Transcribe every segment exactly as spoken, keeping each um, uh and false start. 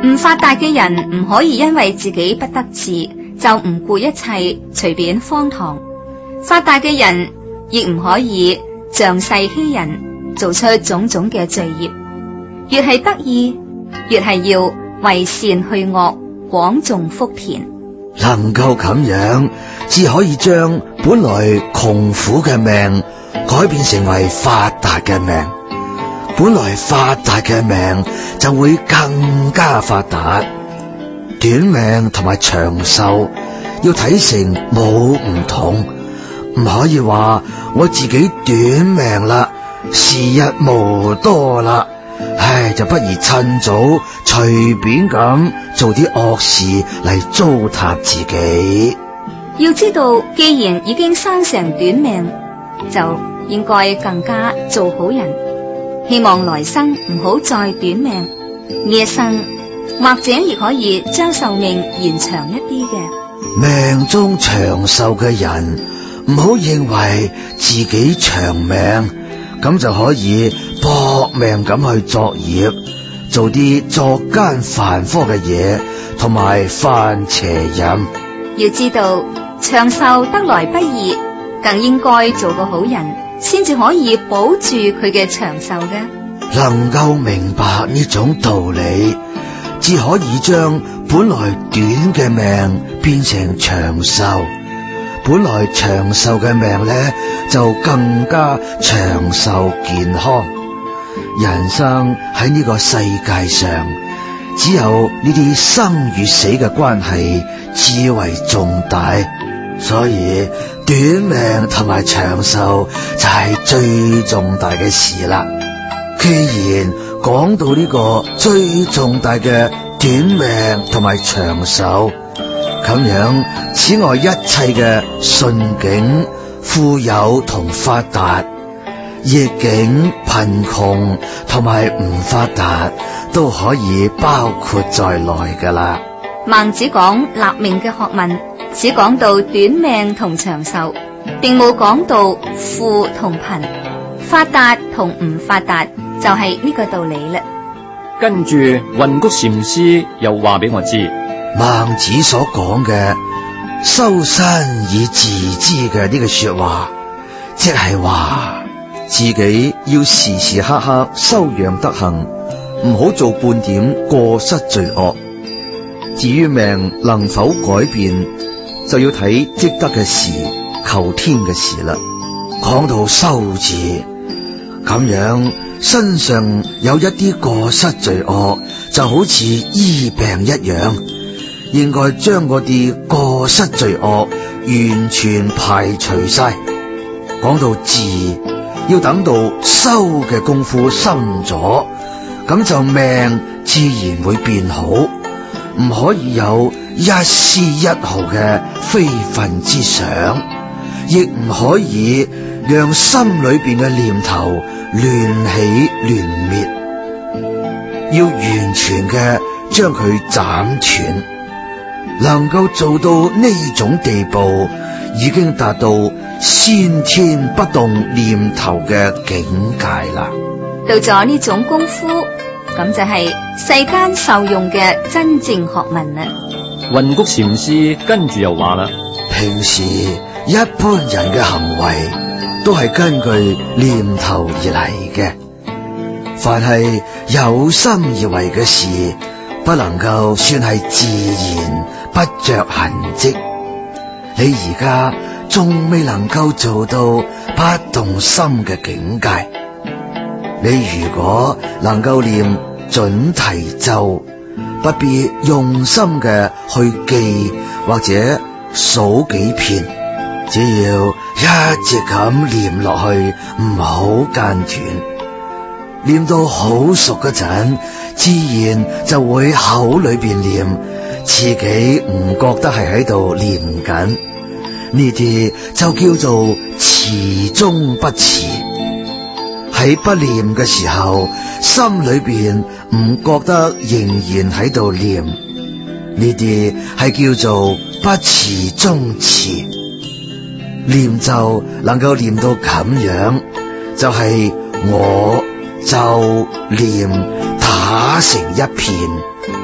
唔發達嘅人唔可以因為自己不得志就唔顧一切隨便荒唐，發達嘅人亦唔可以仗勢欺人，做出種種嘅罪孽。越係得意，越係要為善去惡，廣種福田。 能夠咁樣，只可以將本來窮苦嘅命改變成為發達嘅命，本來發達嘅命就會更加發達。短命同埋長壽要睇成冇唔同，唔可以話我自己短命啦，時日無多啦，唉，就不如趁早隨便咁做啲惡事嚟糟蹋自己。 要知道，既然已經生成短命，就應該更加做好人。希望來生唔好再短命，呢一生或者亦可以將壽命延長一啲嘅。 命中長壽嘅人，唔好認為自己長命，咁就可以搏命咁去作孽，做啲作奸犯科嘅嘢，同埋犯邪淫。 要知道，長壽得來不易，更應該做個好人，先至可以保住佢嘅長壽嘅。 能夠明白呢種道理，只可以將本來短嘅命變成長壽，本來長壽嘅命咧就更加長壽健康。人生喺呢個世界上，只有呢啲生與死嘅關係至為重大，所以短命同埋長壽就係最重大嘅事啦。既然講到呢個最重大嘅短命同埋長壽，咁樣此外一切嘅順境、富有同發達，逆境、貧窮同埋唔發達都可以包括在內噶啦。 孟子講立命嘅學問，只講到短命同長壽，並冇講到富同貧、發達同唔發達，就係呢個道理啦。 跟住雲谷禪師又話俾我知， 孟子所講嘅修身以自知嘅呢句說話，即係話自己要時時刻刻修養德行，唔好做半點過失罪惡。至於命能否改變，就要睇積德嘅事、求天嘅事啦。講到修字，咁樣身上有一啲過失罪惡，就好似醫病一樣，應該將嗰啲過失罪惡完全排除晒。講到治，要等到修嘅功夫深咗，咁就命自然會變好，唔可以有一絲一毫嘅非分之想，亦唔可以讓心裏邊嘅念頭亂起亂滅，要完全嘅將佢斬斷。能夠做到呢種地步，已經達到先天不動念頭嘅境界啦。 到咗呢種功夫，咁就係世間受用嘅真正學問啦。 雲谷禪師跟住又話啦， 平時一般人嘅行為都係根據念頭而嚟嘅，凡係有心而為嘅事，不能夠算係自然不着痕跡。你而家仲未能夠做到不動心嘅境界。你如果能夠念準提咒，不必用心嘅去記或者數幾遍，只要一直咁念落去，唔好間斷。念到好熟嗰陣，自然就會口裏邊念，自己唔覺得係喺度念緊。呢啲就叫做持中不持。喺不念嘅時候，心裏邊唔覺得仍然喺度念，呢啲係叫做不持中持。念咒能夠念到咁樣，就係、是、我咒念打成一片。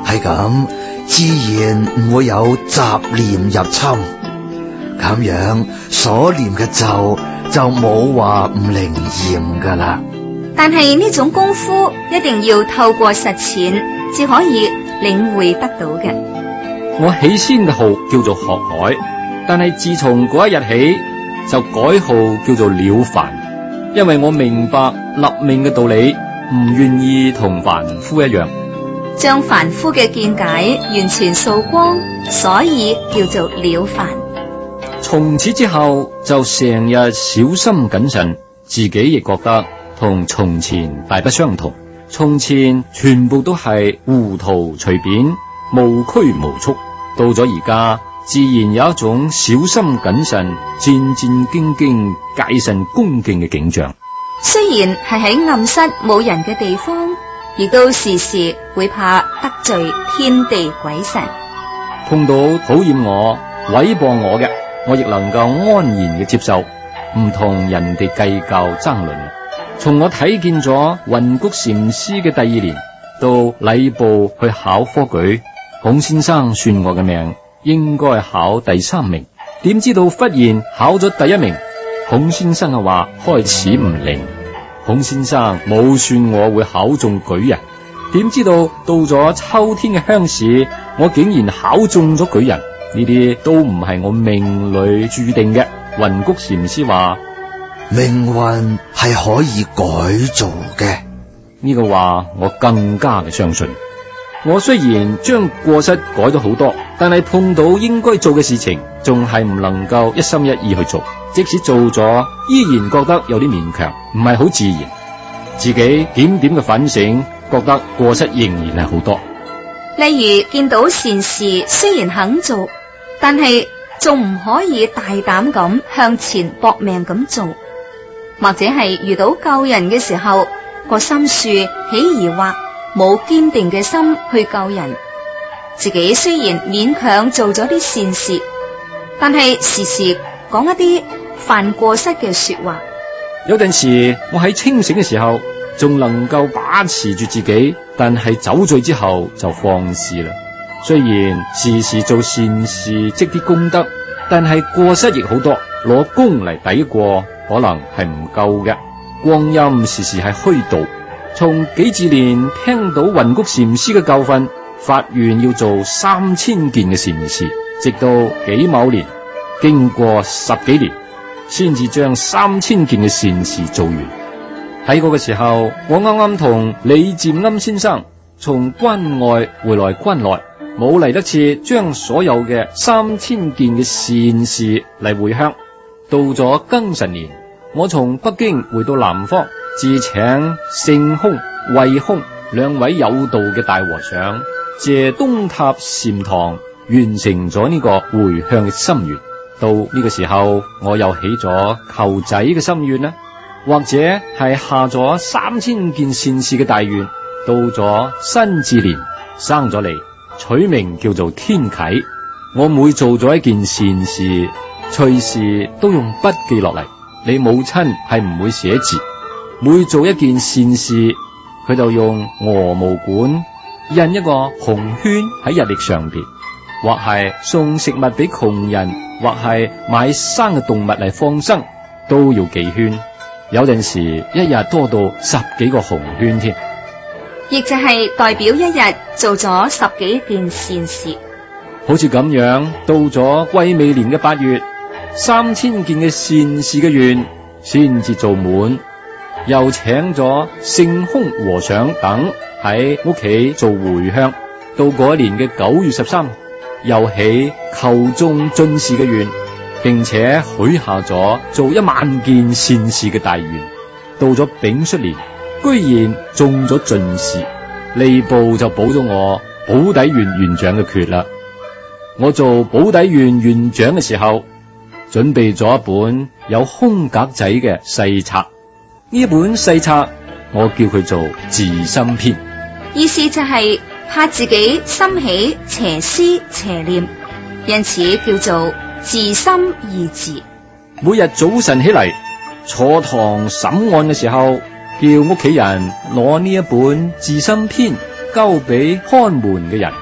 係咁，自然唔會有雜念入侵。咁樣所念嘅咒就冇話唔靈驗噶啦。 但係呢種功夫一定要透過實踐，至可以領會得到嘅。 我起先嘅號叫做學海，但係自從嗰一日起就改號叫做了凡，因為我明白立命嘅道理，唔願意同凡夫一樣， 將凡夫嘅見解完全掃光，所以叫做了凡。 從此之後就成日小心謹慎，自己亦覺得同從前大不相同。從前全部都係糊塗隨便，無拘無束，到咗而家自然有一種小心謹慎、戰戰兢兢、戒慎恭敬嘅景象。 雖然係喺暗室冇人嘅地方，亦都時時會怕得罪天地鬼神。 碰到討厭我、毀謗我嘅，我亦能夠安然嘅接受，唔同人哋計較爭論。從我睇見咗雲谷禪師嘅第二年，到禮部去考科舉，孔先生算我嘅命應該考第三名，點知道忽然考咗第一名。孔先生嘅話開始唔靈，孔先生冇算我會考中舉人，點知道到咗秋天嘅鄉試，我竟然考中咗舉人。呢啲都唔係我命裏注定嘅。雲谷禪師話命運係可以改造嘅， 呢個話我更加嘅相信。我雖然將過失改咗好多，但係碰到應該做嘅事情，仲係唔能夠一心一意去做。即使做咗，依然覺得有啲勉強，唔係好自然。自己點點嘅反省，覺得過失仍然係好多。 例如見到善事，雖然肯做，但係仲唔可以大膽咁向前搏命咁做，或者係遇到救人嘅時候，個心樹起疑惑，冇堅定嘅心去救人。自己雖然勉強做咗啲善事，但係時時講一啲犯過失嘅說話。 有陣時我喺清醒嘅時候仲能夠把持住自己，但係酒醉之後就放肆啦。雖然時時做善事積啲功德，但係過失亦好多，攞功嚟抵過可能係唔夠嘅。光陰時時係虛度。從幾字年聽到雲谷禪師嘅教訓，發願要做三千件嘅善事，直到己卯年，經過十幾年，先至將三千件嘅善事做完。喺嗰個時候，我啱啱同李漸庵先生從關外回來關內，冇嚟得切將所有嘅三千件嘅善事嚟回鄉。到咗庚辰年，我從北京回到南方，自請聖空、慧空兩位有道嘅大和尚借東塔禪堂，完成咗呢個回鄉嘅心願。到呢個時候，我又起咗求仔嘅心願啦，或者係下咗三千件善事嘅大願。到咗辛巳年，生咗嚟，取名叫做天啟。我每做咗一件善事，隨時都用筆記落嚟。你母親係唔會寫字，每做一件善事，佢就用鵝毛管印一個紅圈喺日曆上邊，或係送食物俾窮人，或係買生嘅動物嚟放生，都要記圈。有陣時一日多到十幾個紅圈添， 亦就係代表一日做咗十幾件善事。 好似咁樣，到咗癸未年嘅八月，三千件嘅善事嘅願先至做滿，又請咗聖空和尚等喺屋企做回向。到嗰一年嘅九月十三，又起求中進士嘅願，並且許下咗做一萬件善事嘅大願。到咗丙戌年，居然中咗進士，吏部就補咗我保底縣縣長嘅缺啦。我做保底縣縣長嘅時候，準備咗一本有空格仔嘅細冊。呢一本細冊我叫佢做自心篇， 意思就係怕自己心起邪思邪念，因此叫做自心二字。 每日早晨起嚟坐堂審案嘅時候，叫屋企人攞呢一本自心篇交俾看門嘅人。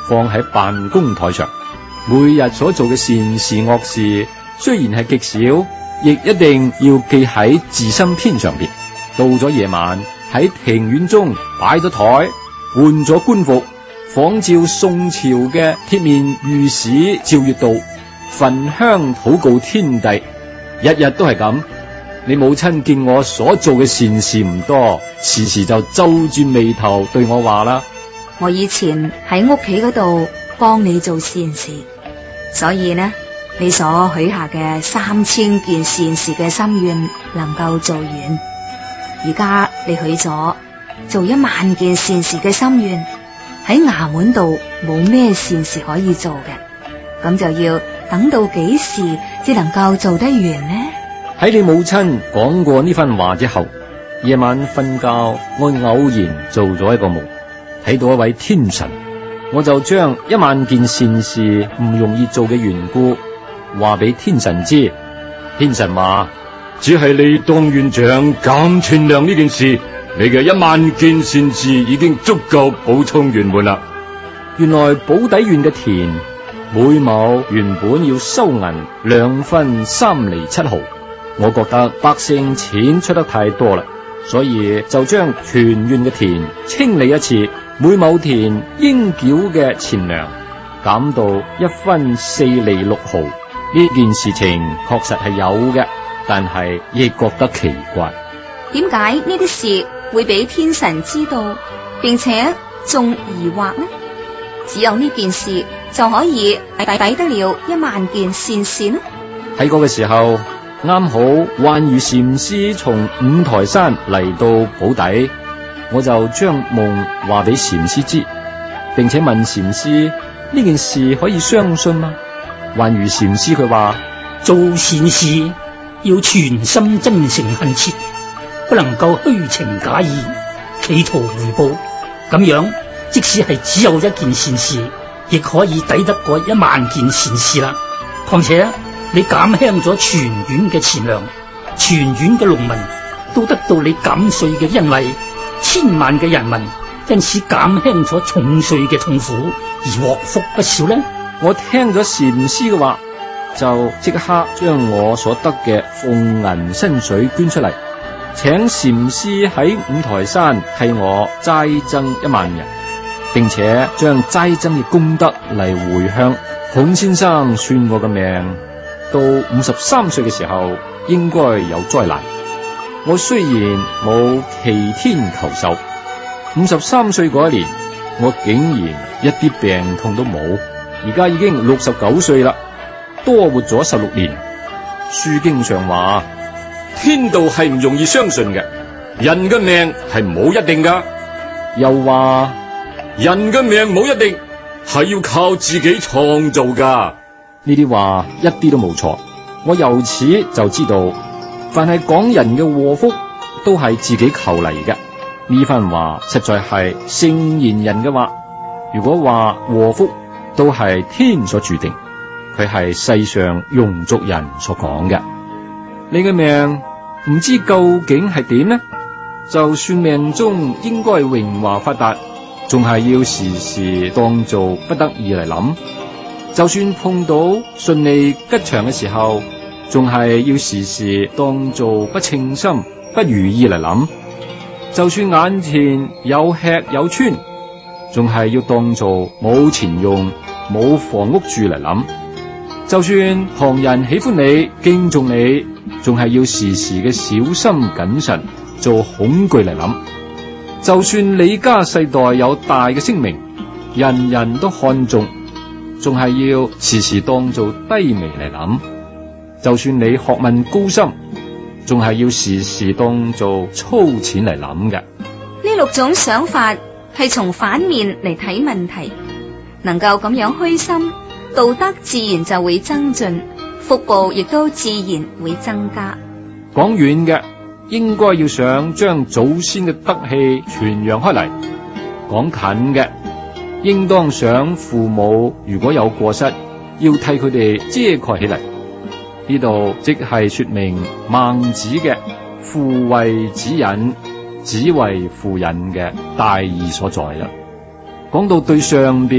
放喺辦公台上。每日所做嘅善事惡事，雖然係極少，亦一定要記喺自心篇上邊。到咗夜晚，喺庭院中擺咗台，換咗官服，仿照宋朝嘅鐵面御史趙月道，焚香禱告天帝，日日都係咁。你母親見我所做嘅善事唔多，時時就皺住眉頭對我話啦： 我以前喺屋企嗰度幫你做善事，所以呢，你所許下嘅三千件善事嘅心願能夠做完。而家你許咗做一萬件善事嘅心願，喺衙門度冇咩善事可以做嘅，咁就要等到幾時至能夠做得完呢？ 喺你母親講過呢番話之後，夜晚瞓覺，我偶然做咗一個夢，睇到一位天神，我就將一萬件善事唔容易做嘅緣故話俾天神知。天神話：只係你當院長減存糧呢件事，你嘅一萬件善事已經足夠補充圓滿啦。原來寶坻縣嘅田每畝原本要收銀兩分三厘七毫，我覺得百姓錢出得太多啦，所以就將全縣嘅田清理一次，每畝田應繳嘅錢糧減到一分四厘六毫。呢件事情確實係有嘅，但係亦覺得奇怪， 點解呢啲事會俾天神知道，並且仲疑惑呢？只有呢件事就可以抵抵得了一萬件善事呢？ 喺嗰個時候，啱好幻如禪師從五台山嚟到寶坻，我就將夢話俾禪師知，並且問禪師呢件事可以相信嗎？幻如禪師佢話： 做善事要全心真誠懇切，不能夠虛情假意，企圖回報。咁樣即使係只有一件善事，亦可以抵得過一萬件善事啦。況且你減輕咗全縣嘅錢糧，全縣嘅農民都得到你減稅嘅恩惠，千萬嘅人民因此減輕咗重稅嘅痛苦，而獲福不少呢。 我聽咗禪師嘅話，就即刻將我所得嘅俸銀薪水捐出嚟，請禪師喺五台山替我齋增一萬人，並且將齋增嘅功德嚟回向。孔先生算我嘅命，到五十三歲嘅時候應該有災難。我雖然冇祈天求壽，五十三歲嗰一年，我竟然一啲病痛都冇。而家已經六十九歲啦，多活咗十六年。書經上話，天道係唔容易相信嘅，人嘅命係冇一定噶。又話人嘅命冇一定，係要靠自己創造噶。呢啲話一啲都冇錯。我由此就知道，凡係講人嘅禍福，都係自己求嚟嘅。呢番話實在係聖賢人嘅話。如果話禍福都係天所注定，佢係世上庸俗人所講嘅。你嘅命唔知究竟係點呢？就算命中應該榮華發達，仲係要時時當做不得已嚟諗。就算碰到順利吉祥嘅時候，仲係要時時當做不稱心不如意嚟諗。就算眼前有吃有穿，仲係要當做冇錢用冇房屋住嚟諗。就算旁人喜歡你敬重你，仲係要時時嘅小心謹慎做恐懼嚟諗。就算你家世代有大嘅聲名，人人都看重，仲係要時時當做低微嚟諗。就算你學問高深，仲係要時時當做粗淺嚟諗嘅。 呢六種想法係從反面嚟睇問題，能夠咁樣虛心，道德自然就會增進，福報亦都自然會增加。 講遠嘅，應該要想將祖先嘅德氣傳揚開嚟；講近嘅，應當想父母如果有過失，要替佢哋遮蓋起嚟。呢度即係說明孟子嘅父為子隱，子為父隱嘅大義所在啦。講到對上邊，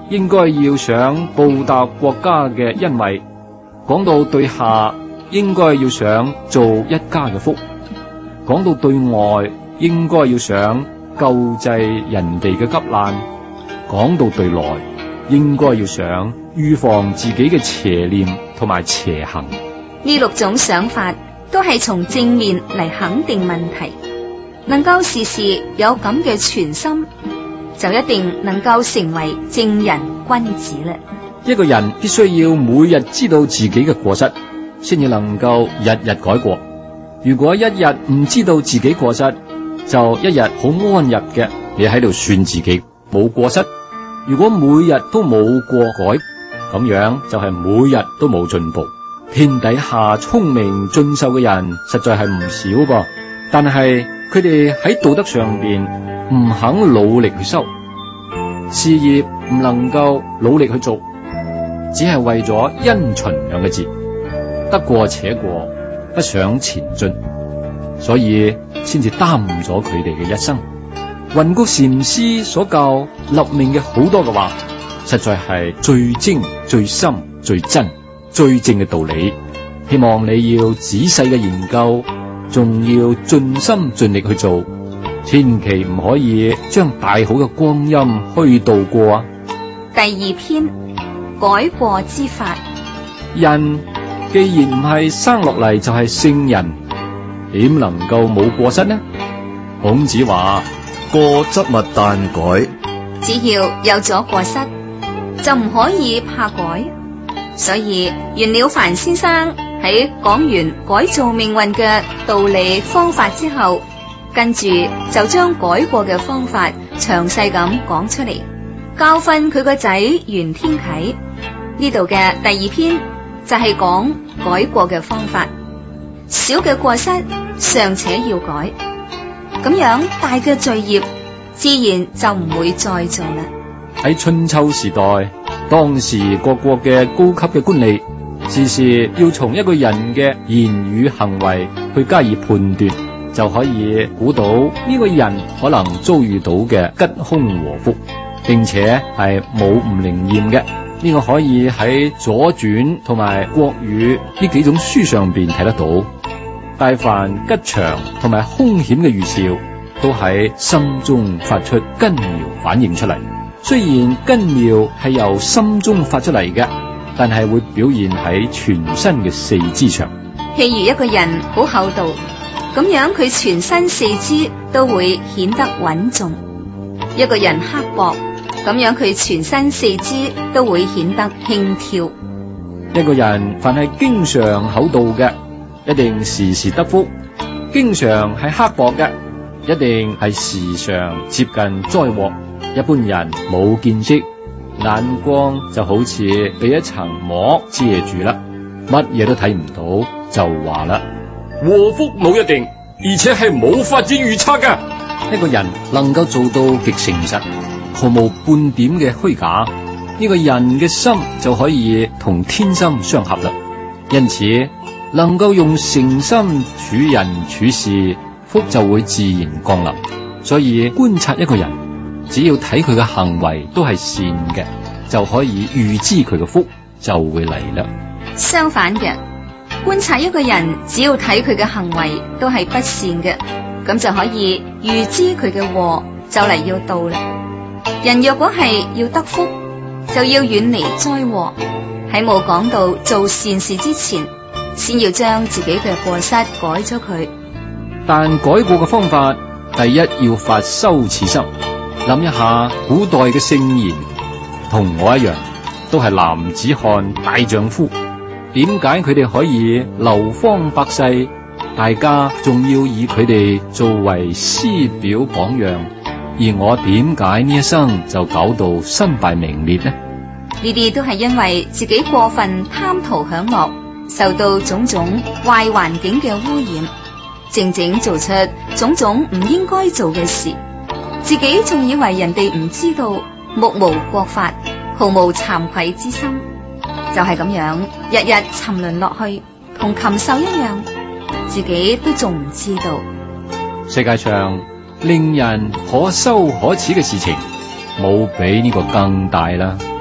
應該要想報答國家嘅恩惠；講到對下，應該要想做一家嘅福；講到對外，應該要想救濟人哋嘅急難；講到對內，應該要想預防自己嘅邪念同埋邪行。 呢六種想法都係從正面嚟肯定問題，能夠時時有咁嘅全心，就一定能夠成為正人君子啦。 一個人必須要每日知道自己嘅過失，先至能夠日日改過。如果一日唔知道自己過失，就一日好安逸嘅，你喺度算自己冇過失。如果每日都冇過改，咁樣就係每日都冇進步。天底下聰明俊秀嘅人實在係唔少噃，但係佢哋喺道德上邊唔肯努力去修，事業唔能夠努力去做，只係為咗因循兩個字，得過且過，不想前進，所以先至耽誤咗佢哋嘅一生。雲谷禪師所教立命嘅好多嘅話，實在係最精、最深、最真、最正嘅道理。希望你要仔細嘅研究，仲要盡心盡力去做，千祈唔可以將大好嘅光陰虛度過啊！ 第二篇，改過之法。 人既然唔係生落嚟就係聖人，點能夠冇過失呢？孔子話： 過則勿但改， 只要有咗過失，就唔可以怕改。所以袁了凡先生喺講完改造命運嘅道理方法之後，跟住就將改過嘅方法詳細咁講出嚟，教訓佢個仔袁天啟。呢度嘅第二篇就係講改過嘅方法，小嘅過失尚且要改，咁樣大嘅罪孽自然就唔會再做啦。 喺春秋時代，當時各國嘅高級嘅官吏，時時要從一個人嘅言語行為去加以判斷，就可以估到呢個人可能遭遇到嘅吉凶禍福，並且係冇唔靈驗嘅。呢個可以喺左傳同埋國語呢幾種書上邊睇得到。但凡吉祥同埋凶險嘅預兆，都喺心中發出根苗反映出嚟。雖然根苗係由心中發出嚟嘅，但係會表現喺全身嘅四肢上。 譬如一個人好厚道，咁樣佢全身四肢都會顯得穩重；一個人刻薄，咁樣佢全身四肢都會顯得輕佻。 一個人凡係經常厚道嘅，一定時時得福；經常係刻薄嘅，一定係時常接近災禍。一般人冇見識，眼光就好似被一層膜遮住啦，乜嘢都睇唔到，就話啦，禍福冇一定，而且係冇法子預測㗎。一個人能夠做到極誠實，毫無半點嘅虛假，呢個人嘅心就可以同天心相合啦。因此能夠用誠心處人處事，福就會自然降臨。所以觀察一個人，只要睇佢嘅行為都係善嘅，就可以預知佢嘅福就會嚟啦。 相反嘅，觀察一個人，只要睇佢嘅行為都係不善嘅，咁就可以預知佢嘅禍就嚟要到啦。人若果係要得福，就要遠離災禍。喺冇講到做善事之前，先要將自己嘅過失改咗佢。 但改過嘅方法，第一要發羞恥心。諗一下古代嘅聖賢，同我一樣，都係男子漢大丈夫，點解佢哋可以流芳百世？大家仲要以佢哋作為師表榜樣，而我點解呢一生就搞到身敗名裂呢？ 呢啲都係因為自己過分貪圖享樂，受到種種壞環境嘅污染，靜靜做出種種唔應該做嘅事。自己仲以為人哋唔知道，目無國法，毫無慚愧之心，就係咁樣日日沉淪落去，同禽獸一樣，自己都仲唔知道。 世界上令人可羞可恥嘅事情，冇比呢個更大啦。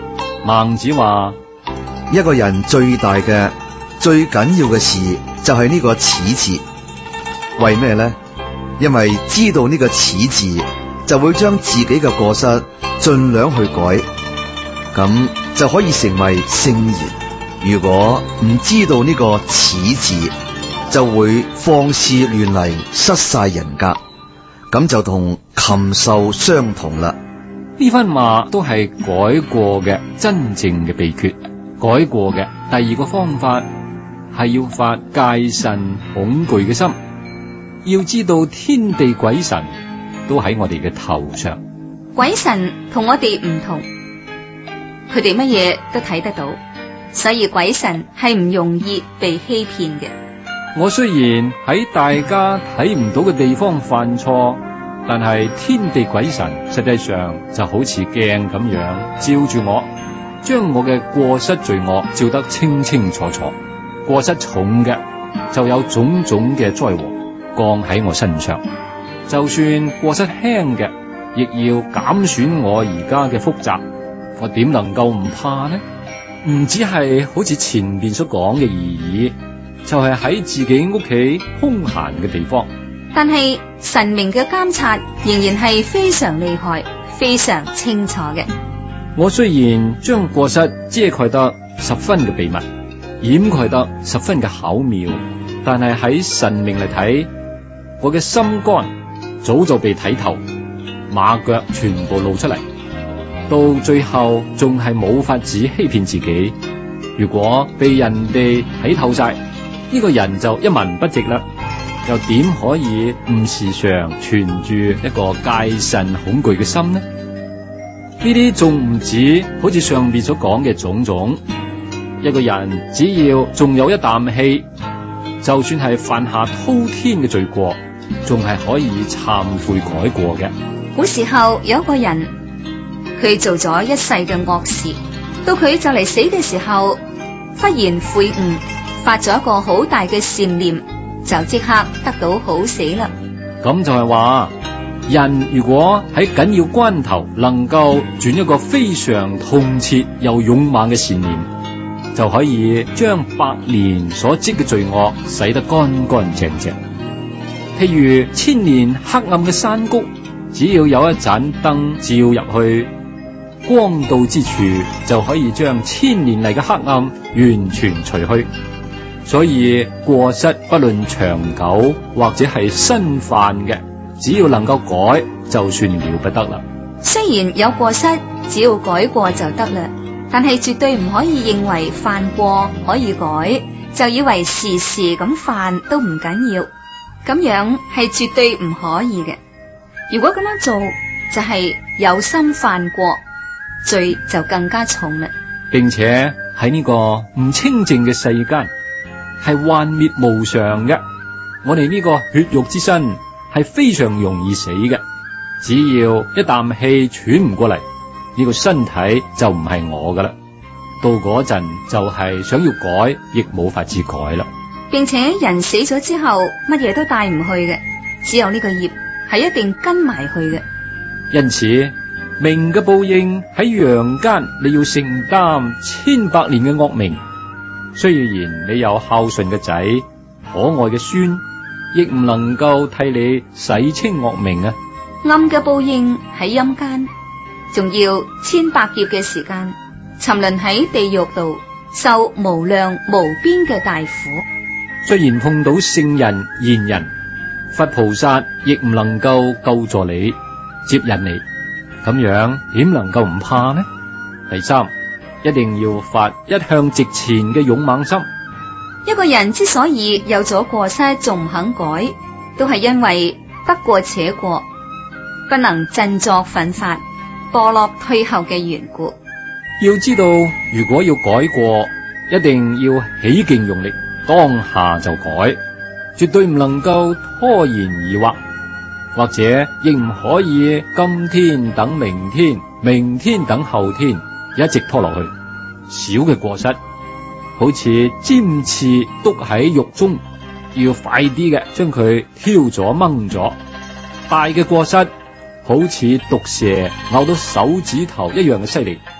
孟子話： 一個人最大嘅、最緊要嘅事就係呢個恥字。為咩呢？因為知道呢個恥字，就會將自己嘅過失盡量去改，咁就可以成為聖賢。如果唔知道呢個恥字，就會放肆亂嚟，失晒人格，咁就同禽獸相同啦。 呢番話都係改過嘅真正嘅秘訣。改過嘅第二個方法係要發戒慎恐懼嘅心。要知道天地鬼神都喺我哋嘅頭上。 鬼神同我哋唔同，佢哋乜嘢都睇得到，所以鬼神係唔容易被欺騙嘅。 我雖然喺大家睇唔到嘅地方犯錯，但係天地鬼神實際上就好似鏡咁樣照住我，將我嘅過失罪惡照得清清楚楚。過失重嘅就有種種嘅災禍降喺我身上，就算過失輕嘅，亦要減損我而家嘅福澤。我點能夠唔怕呢？唔只係好似前面所講嘅而已，就係、是、喺自己屋企空閒嘅地方。 但係神明嘅監察仍然係非常厲害、非常清楚嘅。 我雖然將過失遮蓋得十分嘅秘密，掩蓋得十分嘅巧妙，但係喺神明嚟睇，我嘅心肝早就被睇透，馬腳全部露出嚟，到最後仲係冇法子欺騙自己。如果被人哋睇透晒，呢、這個人就一文不值啦，又點可以唔時常存住一個戒慎恐懼嘅心呢？呢啲仲唔止好似上面所講嘅種種。一個人只要仲有一啖氣，就算係犯下滔天嘅罪過，仲係可以懺悔改過嘅。 古時候有一個人，佢做咗一世嘅惡事，到佢就嚟死嘅時候，忽然悔悟，發咗一個好大嘅善念，就即刻得到好死啦。 咁就係話，人如果喺緊要關頭能夠轉一個非常痛切又勇猛嘅善念，就可以將百年所積嘅罪惡洗得乾乾淨淨。譬如千年黑暗嘅山谷，只要有一盞燈照入去，光到之處就可以將千年嚟嘅黑暗完全除去。所以過失不論長久或者係新犯嘅，只要能夠改，就算了不得啦。 雖然有過失，只要改過就得啦，但係絕對唔可以認為犯過可以改，就以為時時咁犯都唔緊要，咁樣係絕對唔可以嘅。如果咁樣做，就係有心犯過，罪就更加重啦。 並且喺呢個唔清淨嘅世間，係幻滅無常嘅。我哋呢個血肉之身係非常容易死嘅，只要一啖氣喘唔過嚟，呢個身體就唔係我噶啦。到嗰陣就係想要改，亦冇法子改啦。 並且人死咗之後，乜嘢都帶唔去嘅，只有呢個業係一定跟埋去嘅。 因此，命嘅報應喺陽間，你要承擔千百年嘅惡名。雖然你有孝順嘅仔、可愛嘅孫，亦唔能夠替你洗清惡名啊！ 暗嘅報應喺陰間，仲要千百劫嘅時間，沉淪喺地獄度，受無量無邊嘅大苦。 雖然碰到聖人賢人，佛菩薩亦唔能夠救助你、接引你，咁樣點能夠唔怕呢？第三，一定要發一向直前嘅勇猛心。 一個人之所以有咗過失仲唔肯改，都係因為得過且過，不能振作奮發、墮落退後嘅緣故。 要知道，如果要改過，一定要起勁用力，當下就改，絕對唔能夠拖延疑惑，或者亦唔可以今天等明天，明天等後天，一直拖落去。小嘅過失，好似尖刺篤喺肉中，要快啲嘅將佢挑咗掹咗；大嘅過失，好似毒蛇咬到手指頭一樣嘅犀利，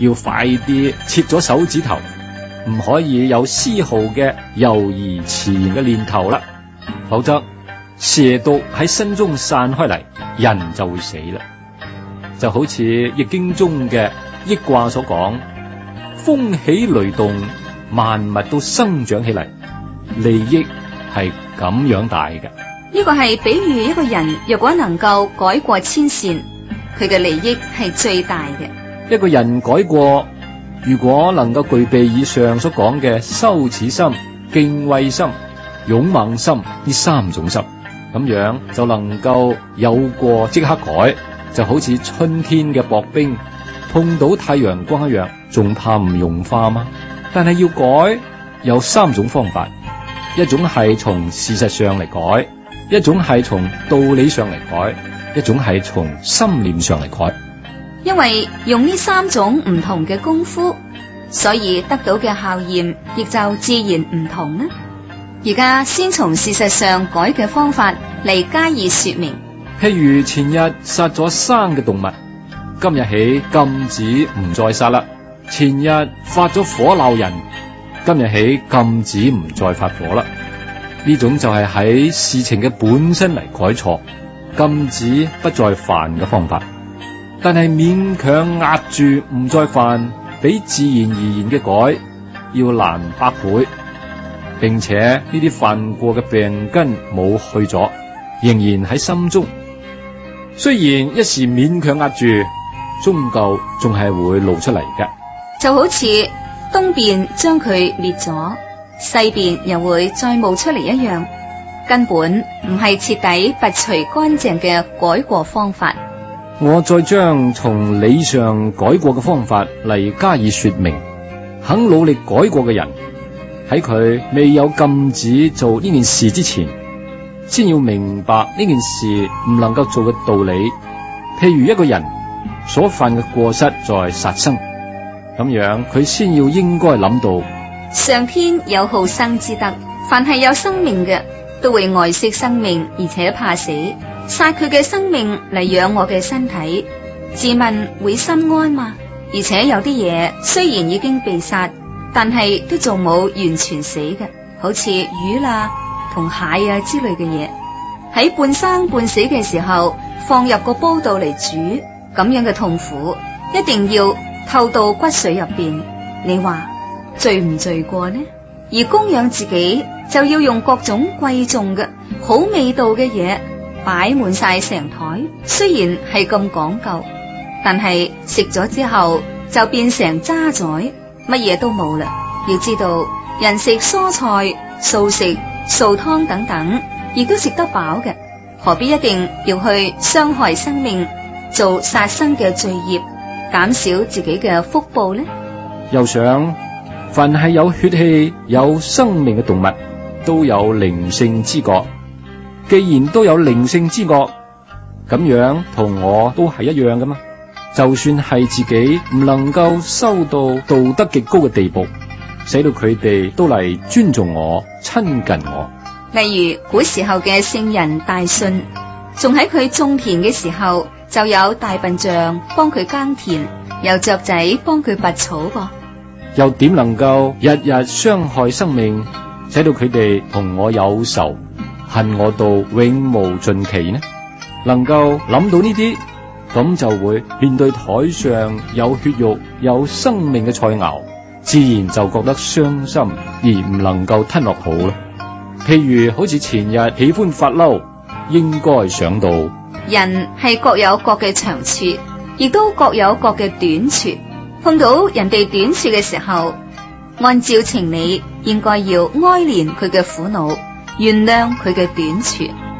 要快啲切咗手指頭，唔可以有絲毫嘅猶豫遲疑嘅念頭啦，否則蛇毒喺身中散開嚟，人就會死啦。就好似易經中嘅易卦所講，風起雷動，萬物都生長起嚟，利益係咁樣大嘅。 呢個係比喻一個人若果能夠改過遷善，佢嘅利益係最大嘅。 一個人改過，如果能夠具備以上所講嘅羞恥心、敬畏心、勇猛心呢三種心，咁樣就能夠有過即刻改，就好似春天嘅薄冰碰到太陽光一樣，仲怕唔融化嗎？但係要改有三種方法，一種係從事實上嚟改，一種係從道理上嚟改，一種係從心念上嚟改。 因為用呢三種唔同嘅功夫，所以得到嘅效驗亦就自然唔同啦。而家先從事實上改嘅方法嚟加以說明。 譬如前日殺咗生嘅動物，今日起禁止唔再殺啦；前日發咗火鬧人，今日起禁止唔再發火啦。呢種就係喺事情嘅本身嚟改錯，禁止不再犯嘅方法。但係勉強壓住唔再犯，比自然而然嘅改要難百倍，並且呢啲犯過嘅病根冇去咗，仍然喺心中。雖然一時勉強壓住，終究仲係會露出嚟嘅。 就好似東邊將佢滅咗，西邊又會再冒出嚟一樣，根本唔係徹底拔除乾淨嘅改過方法。 我再將從理上改過嘅方法嚟加以說明。肯努力改過嘅人，喺佢未有禁止做呢件事之前，先要明白呢件事唔能夠做嘅道理。譬如一個人所犯嘅過失在殺生，咁樣佢先要應該諗到， 上天有好生之德，凡係有生命嘅都會愛惜生命，而且怕死，殺佢嘅生命嚟養我嘅身體，自問會心安嘛？而且有啲嘢雖然已經被殺，但係都仲冇完全死嘅，好似魚啦同蟹啊之類嘅嘢，喺半生半死嘅時候放入個煲度嚟煮，咁樣嘅痛苦一定要透到骨髓入邊。你話罪唔罪過呢？而供養自己就要用各種貴重嘅好味道嘅嘢擺滿晒成台，雖然係咁講究，但係食咗之後就變成渣滓，乜嘢都冇啦。要知道人食蔬菜、素食、素湯等等，亦都食得飽嘅，何必一定要去傷害生命，做殺生嘅罪業，減少自己嘅福報呢？ 又想凡係有血氣、有生命嘅動物，都有靈性知覺。既然都有靈性知覺，咁樣同我都係一樣噶嘛。就算係自己唔能夠修到道德極高嘅地步，使到佢哋都嚟尊重我、親近我。 例如古時候嘅聖人大信，仲喺佢種田嘅時候，就有大笨象幫佢耕田，有雀仔幫佢拔草噃。 又點能夠日日傷害生命，使到佢哋同我有仇，恨我到永無盡期呢？能夠諗到呢啲，咁就會面對台上有血肉、有生命嘅菜肴，自然就覺得傷心而唔能夠吞落肚啦。譬如好似前日喜歡發嬲，應該想到人係各有各嘅長處，亦都各有各嘅短處。碰到人哋短處嘅時候，按照情理應該要哀憐佢嘅苦惱，原諒佢嘅短處。